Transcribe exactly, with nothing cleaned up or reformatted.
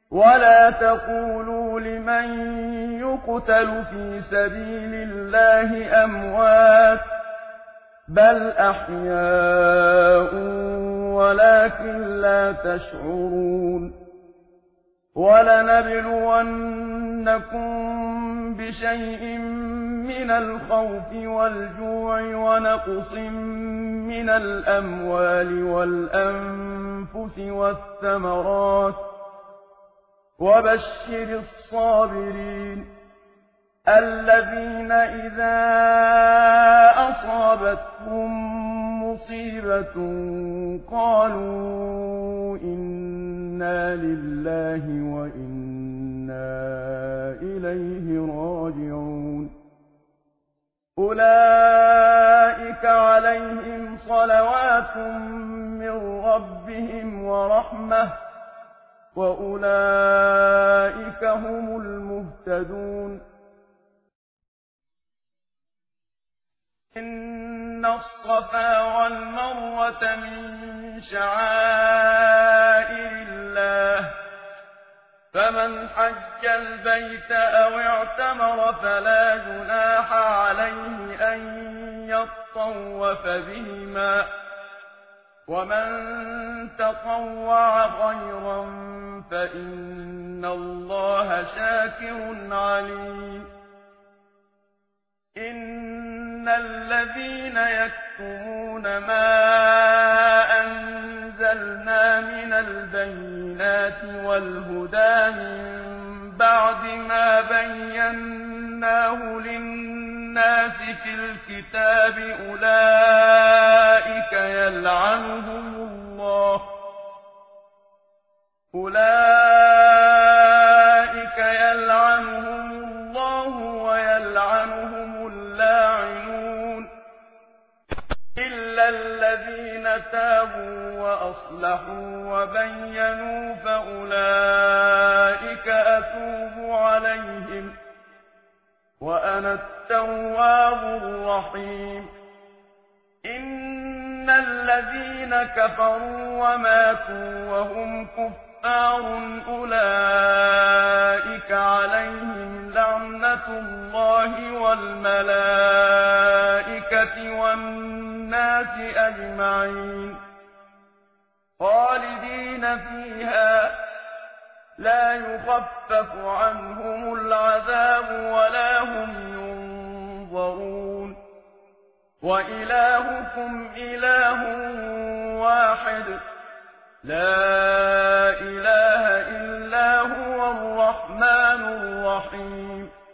ولا تقولوا لمن يقتل في سبيل الله أموات بل أحياء ولكن لا تشعرون ولنبلونكم بشيء من الخوف والجوع ونقص من الأموال والأنفس والثمرات وبشر الصابرين الذين إذا أصابتهم مصيبة قالوا إنا لله وإنا إليه راجعون أولئك عليهم صلوات من ربهم ورحمة وأولئك هم المهتدون إن الصفا والمروة من شعائر الله فمن حج البيت أو اعتمر فلا جناح عليه أن يطوف بهما ومن تطوع خيرا فإن الله شاكر عليم إن الذين يكتمون ما أنزلنا من البينات والهدى من بعد ما بيناه للناس في الكتاب أولئك يلعنهم الله أولئك يلعنهم الله ويلعنهم اللاعنون إلا الذين تابوا وأصلحوا وبينوا فأولئك أتوب عليهم وأنا التواب الرحيم إن الذين كفروا وماتوا وهم كفار أولئك عليهم لعنة الله والملائكة والناس أجمعين خالدين فيها لا يخفف عنهم العذاب ولا هم ينظرون وإلهكم إله واحد لا إله إلا هو الرحمن الرحيم